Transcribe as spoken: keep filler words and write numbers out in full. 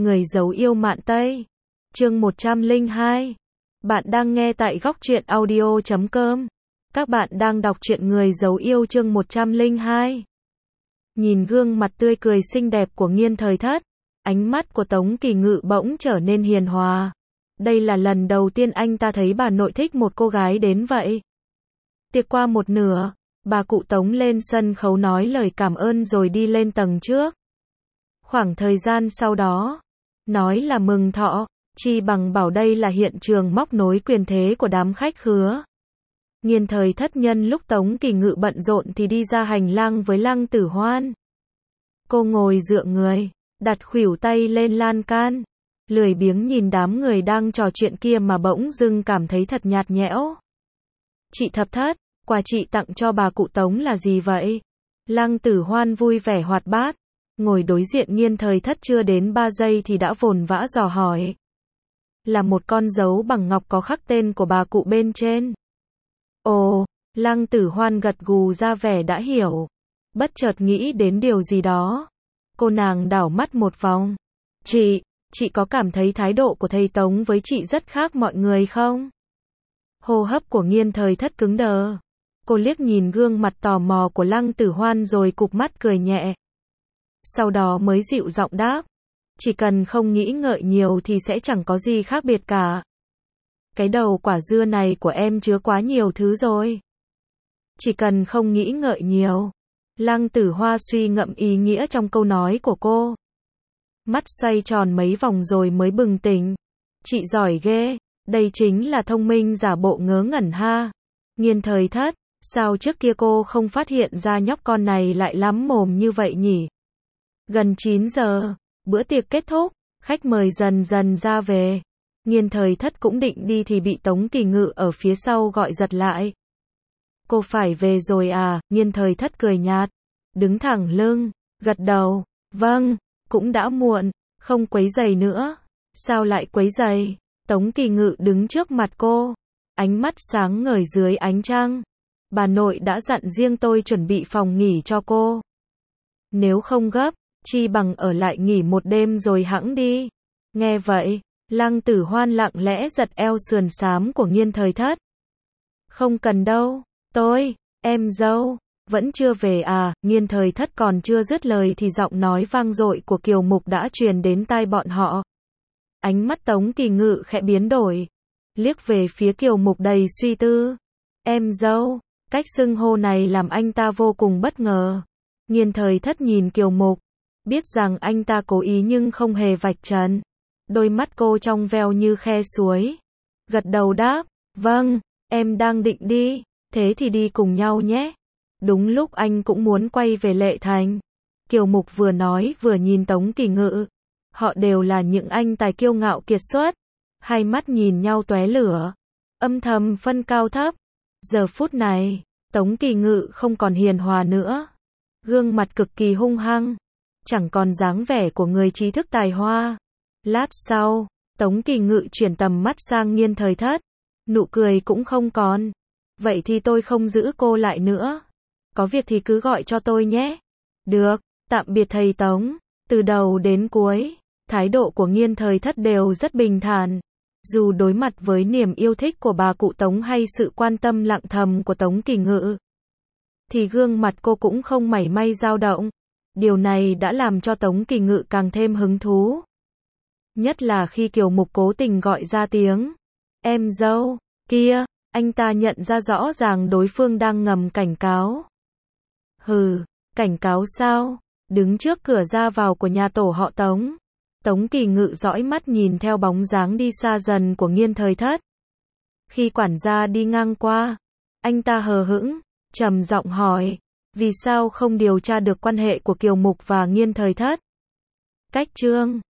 Người giấu yêu mạn Tây. Chương một trăm lẻ hai. Bạn đang nghe tại góc truyện audio chấm com. Các bạn đang đọc truyện Người giấu yêu chương một trăm lẻ hai. Nhìn gương mặt tươi cười xinh đẹp của Nghiên Thời Thất, ánh mắt của Tống Kỳ Ngự bỗng trở nên hiền hòa. Đây là lần đầu tiên anh ta thấy bà nội thích một cô gái đến vậy. Tiệc qua một nửa, bà cụ Tống lên sân khấu nói lời cảm ơn rồi đi lên tầng trước. Khoảng thời gian sau đó, nói là mừng thọ, chi bằng bảo đây là hiện trường móc nối quyền thế của đám khách khứa. Nghiên Thời Thất nhân lúc Tống Kỳ Ngự bận rộn thì đi ra hành lang với Lăng Tử Hoan. Cô ngồi dựa người, đặt khuỷu tay lên lan can, lười biếng nhìn đám người đang trò chuyện kia mà bỗng dưng cảm thấy thật nhạt nhẽo. Chị Thập Thất, quà chị tặng cho bà cụ Tống là gì vậy? Lăng Tử Hoan vui vẻ hoạt bát, ngồi đối diện Nghiên Thời Thất chưa đến ba giây thì đã vồn vã dò hỏi. Là một con dấu bằng ngọc có khắc tên của bà cụ bên trên. Ồ, Lăng Tử Hoan gật gù ra vẻ đã hiểu. Bất chợt nghĩ đến điều gì đó. Cô nàng đảo mắt một vòng. Chị, chị có cảm thấy thái độ của thầy Tống với chị rất khác mọi người không? Hô hấp của Nghiên Thời Thất cứng đờ. Cô liếc nhìn gương mặt tò mò của Lăng Tử Hoan rồi cụp mắt cười nhẹ. Sau đó mới dịu giọng đáp. Chỉ cần không nghĩ ngợi nhiều thì sẽ chẳng có gì khác biệt cả. Cái đầu quả dưa này của em chứa quá nhiều thứ rồi. Chỉ cần không nghĩ ngợi nhiều. Lăng Tử Hoa suy ngẫm ý nghĩa trong câu nói của cô. Mắt xoay tròn mấy vòng rồi mới bừng tỉnh. Chị giỏi ghê, đây chính là thông minh giả bộ ngớ ngẩn ha. Nghiên Thời Thất, sao trước kia cô không phát hiện ra nhóc con này lại lắm mồm như vậy nhỉ? Gần chín giờ, bữa tiệc kết thúc, khách mời dần dần ra về. Nghiên Thời Thất cũng định đi thì bị Tống Kỳ Ngự ở phía sau gọi giật lại. Cô phải về rồi à? Nghiên Thời Thất cười nhạt, đứng thẳng lưng, gật đầu, vâng, cũng đã muộn, không quấy rầy nữa. Sao lại quấy rầy? Tống Kỳ Ngự đứng trước mặt cô, ánh mắt sáng ngời dưới ánh trăng. Bà nội đã dặn riêng tôi chuẩn bị phòng nghỉ cho cô. Nếu không gấp, chi bằng ở lại nghỉ một đêm rồi hẵng đi. Nghe vậy, Lăng Tử Hoan lặng lẽ giật eo sườn xám của Nghiên Thời Thất. Không cần đâu, tôi, em dâu, vẫn chưa về à? Nghiên Thời Thất còn chưa dứt lời thì giọng nói vang dội của Kiều Mục đã truyền đến tai bọn họ. Ánh mắt Tống Kỳ Ngự khẽ biến đổi, liếc về phía Kiều Mục đầy suy tư. Em dâu, cách xưng hô này làm anh ta vô cùng bất ngờ. Nghiên Thời Thất nhìn Kiều Mục, biết rằng anh ta cố ý nhưng không hề vạch trần. Đôi mắt cô trong veo như khe suối. Gật đầu đáp, vâng, em đang định đi, thế thì đi cùng nhau nhé. Đúng lúc anh cũng muốn quay về Lệ Thành. Kiều Mục vừa nói vừa nhìn Tống Kỳ Ngự. Họ đều là những anh tài kiêu ngạo kiệt xuất. Hai mắt nhìn nhau tóe lửa, âm thầm phân cao thấp. Giờ phút này, Tống Kỳ Ngự không còn hiền hòa nữa. Gương mặt cực kỳ hung hăng, chẳng còn dáng vẻ của người trí thức tài hoa. Lát sau, Tống Kỳ Ngự chuyển tầm mắt sang Nghiên Thời Thất. Nụ cười cũng không còn. Vậy thì tôi không giữ cô lại nữa. Có việc thì cứ gọi cho tôi nhé. Được, tạm biệt thầy Tống. Từ đầu đến cuối, thái độ của Nghiên Thời Thất đều rất bình thản. Dù đối mặt với niềm yêu thích của bà cụ Tống hay sự quan tâm lặng thầm của Tống Kỳ Ngự, thì gương mặt cô cũng không mảy may dao động. Điều này đã làm cho Tống Kỳ Ngự càng thêm hứng thú. Nhất là khi Kiều Mục cố tình gọi ra tiếng em dâu kia, anh ta nhận ra rõ ràng đối phương đang ngầm cảnh cáo. Hừ, cảnh cáo sao? Đứng trước cửa ra vào của nhà tổ họ Tống, Tống Kỳ Ngự dõi mắt nhìn theo bóng dáng đi xa dần của Nghiên Thời Thất. Khi quản gia đi ngang qua, anh ta hờ hững, trầm giọng hỏi, vì sao không điều tra được quan hệ của Kiều Mục và Nghiên Thời Thất? Cách chương